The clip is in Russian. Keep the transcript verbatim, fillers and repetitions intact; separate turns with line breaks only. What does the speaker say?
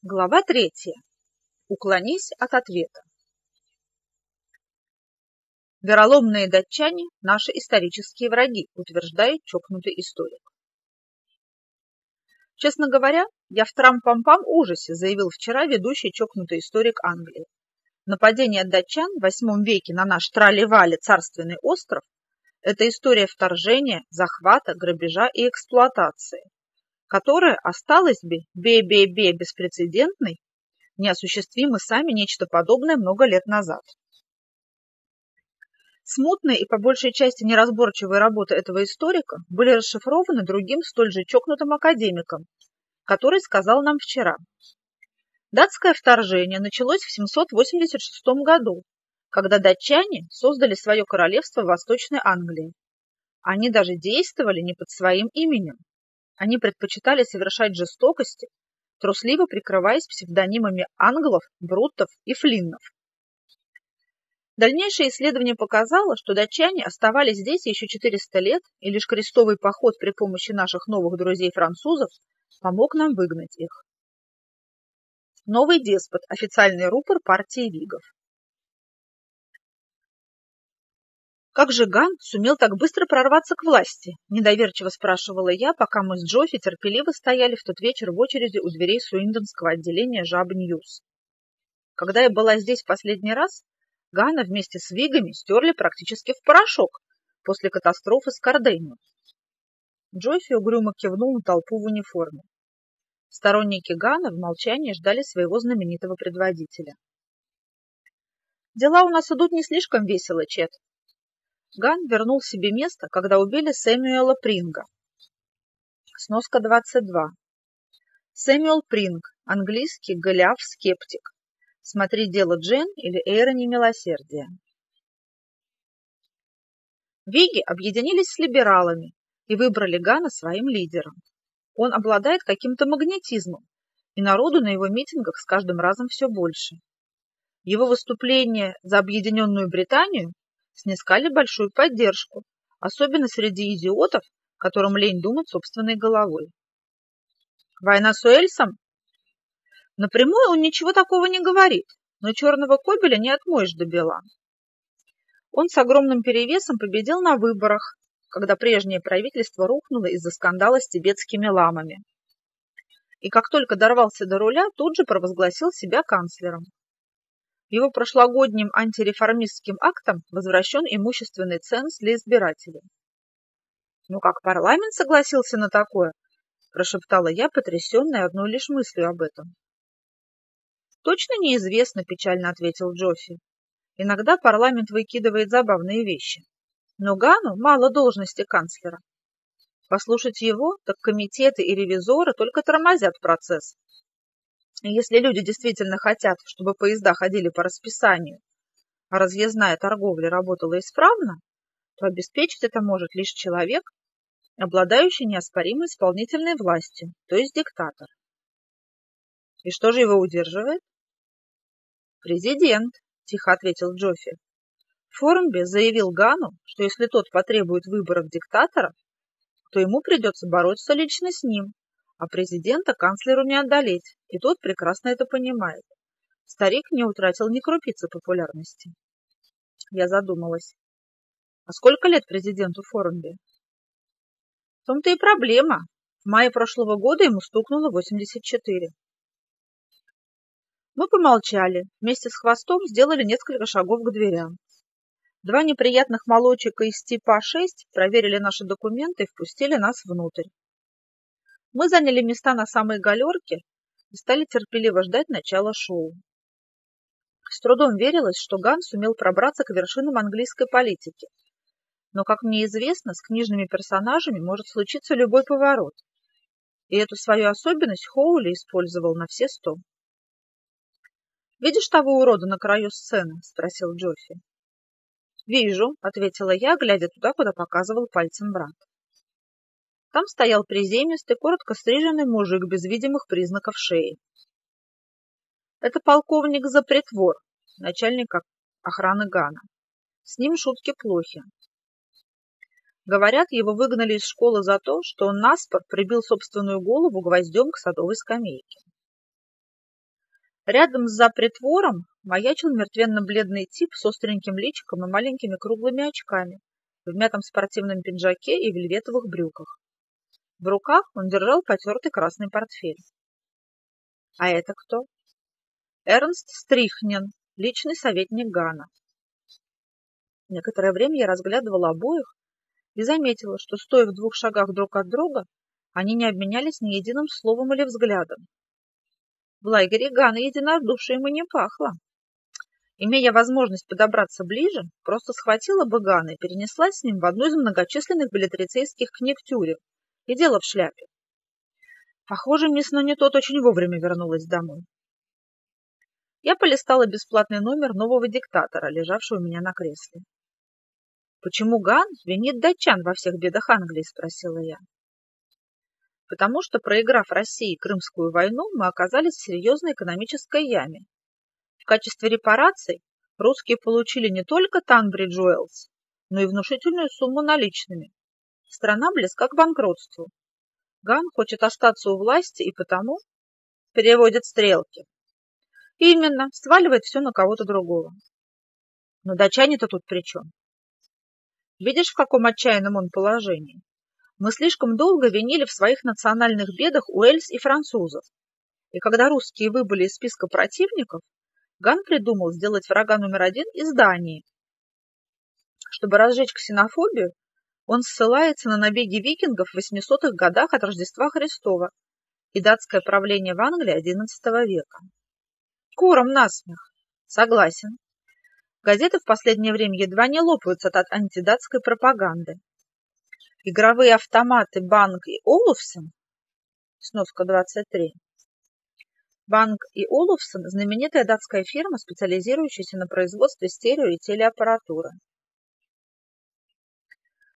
Глава третья. Уклонись от ответа. Вероломные датчане – наши исторические враги, утверждает чокнутый историк. Честно говоря, я в трам-пам-пам ужасе, заявил вчера ведущий чокнутый историк Англии. Нападение датчан в восьмом веке на наш Тралли-Валли царственный остров – это история вторжения, захвата, грабежа и эксплуатации, которая осталась бы бе-бе-бе беспрецедентной, неосуществимы сами нечто подобное много лет назад. Смутные и по большей части неразборчивые работы этого историка были расшифрованы другим столь же чокнутым академиком, который сказал нам вчера. Датское вторжение началось в семьсот восемьдесят шестом году, когда датчане создали свое королевство в Восточной Англии. Они даже действовали не под своим именем. Они предпочитали совершать жестокости, трусливо прикрываясь псевдонимами англов, бруттов и флиннов. Дальнейшее исследование показало, что датчане оставались здесь еще четыреста лет, и лишь крестовый поход при помощи наших новых друзей-французов помог нам выгнать их. Новый деспот, официальный рупор партии Вигов. «Как же Ган сумел так быстро прорваться к власти?» – недоверчиво спрашивала я, пока мы с Джоффи терпеливо стояли в тот вечер в очереди у дверей суиндонского отделения Жаб Ньюс. Когда я была здесь в последний раз, Гана вместе с Вигами стерли практически в порошок после катастрофы с Кардейном. Джоффи угрюмо кивнул на толпу в униформе. Сторонники Гана в молчании ждали своего знаменитого предводителя. «Дела у нас идут не слишком весело, Чет». Ган вернул себе место, когда убили Сэмюэла Принга. Сноска двадцать два. Сэмюэл Принг, английский Голиаф-скептик. Смотри дело Джен или Эйра немилосердия. Виги объединились с либералами и выбрали Гана своим лидером. Он обладает каким-то магнетизмом, и народу на его митингах с каждым разом все больше. Его выступления за объединенную Британию снискали большую поддержку, особенно среди идиотов, которым лень думать собственной головой. Война с Уэльсом? Напрямую он ничего такого не говорит, но черного кобеля не отмоешь до бела. Он с огромным перевесом победил на выборах, когда прежнее правительство рухнуло из-за скандала с тибетскими ламами. И как только дорвался до руля, тут же провозгласил себя канцлером. Его прошлогодним антиреформистским актом возвращен имущественный ценз для избирателей. «Ну как парламент согласился на такое?» – прошептала я, потрясенная одной лишь мыслью об этом. «Точно неизвестно», – печально ответил Джоффи. «Иногда парламент выкидывает забавные вещи. Но Гану мало должности канцлера. Послушать его, так комитеты и ревизоры только тормозят процесс. И если люди действительно хотят, чтобы поезда ходили по расписанию, а разъездная торговля работала исправно, то обеспечить это может лишь человек, обладающий неоспоримой исполнительной властью, то есть диктатор. И что же его удерживает? Президент, тихо ответил Джоффи. Формби заявил Гану, что если тот потребует выборов диктатора, то ему придется бороться лично с ним, а президента канцлеру не одолеть, и тот прекрасно это понимает. Старик не утратил ни крупицы популярности. Я задумалась. А сколько лет президенту Формби? В том-то и проблема. В мае прошлого года ему стукнуло восемьдесят четыре. Мы помолчали, вместе с Хвостом сделали несколько шагов к дверям. Два неприятных молодчика из типа шесть проверили наши документы и впустили нас внутрь. Мы заняли места на самой галерке и стали терпеливо ждать начала шоу. С трудом верилось, что Ган сумел пробраться к вершинам английской политики. Но, как мне известно, с книжными персонажами может случиться любой поворот. И эту свою особенность Хоули использовал на все сто. «Видишь того урода на краю сцены?» – спросил Джоффи. «Вижу», – ответила я, глядя туда, куда показывал пальцем брат. Там стоял приземистый, коротко стриженный мужик без видимых признаков шеи. Это полковник Запретвор, начальник охраны Гана. С ним шутки плохи. Говорят, его выгнали из школы за то, что он наспор прибил собственную голову гвоздем к садовой скамейке. Рядом с запритвором маячил мертвенно-бледный тип с остреньким личиком и маленькими круглыми очками, в мятом спортивном пиджаке и вельветовых брюках. В руках он держал потертый красный портфель. А это кто? Эрнст Стрихнен, личный советник Гана. Некоторое время я разглядывала обоих и заметила, что, стоя в двух шагах друг от друга, они не обменялись ни единым словом или взглядом. В лагере Гана единодушием и не пахло. Имея возможность подобраться ближе, просто схватила бы Гана и перенеслась с ним в одну из многочисленных билетрицейских книг тюрем, и дело в шляпе. Похоже, мисс Нонитот очень вовремя вернулась домой. Я полистала бесплатный номер нового диктатора, лежавшего у меня на кресле. «Почему Ган винит датчан во всех бедах Англии?» – спросила я. «Потому что, проиграв России Крымскую войну, мы оказались в серьезной экономической яме. В качестве репараций русские получили не только Танбридж Уэллс, но и внушительную сумму наличными. Страна близка к банкротству. Ган хочет остаться у власти и потому переводит стрелки. Именно, сваливает все на кого-то другого. Но датчане-то тут при чем? Видишь, в каком отчаянном он положении? Мы слишком долго винили в своих национальных бедах Уэльс и французов. И когда русские выбыли из списка противников, Ган придумал сделать врага номер один из Дании. Чтобы разжечь ксенофобию, он ссылается на набеги викингов в восьмисотых годах от Рождества Христова и датское правление в Англии одиннадцатого века. Куром насмех. Согласен. Газеты в последнее время едва не лопаются от антидатской пропаганды. Игровые автоматы Банк и Олуфсен, сноска двадцать три. Банк и Олуфсен – знаменитая датская фирма, специализирующаяся на производстве стерео- и телеаппаратуры.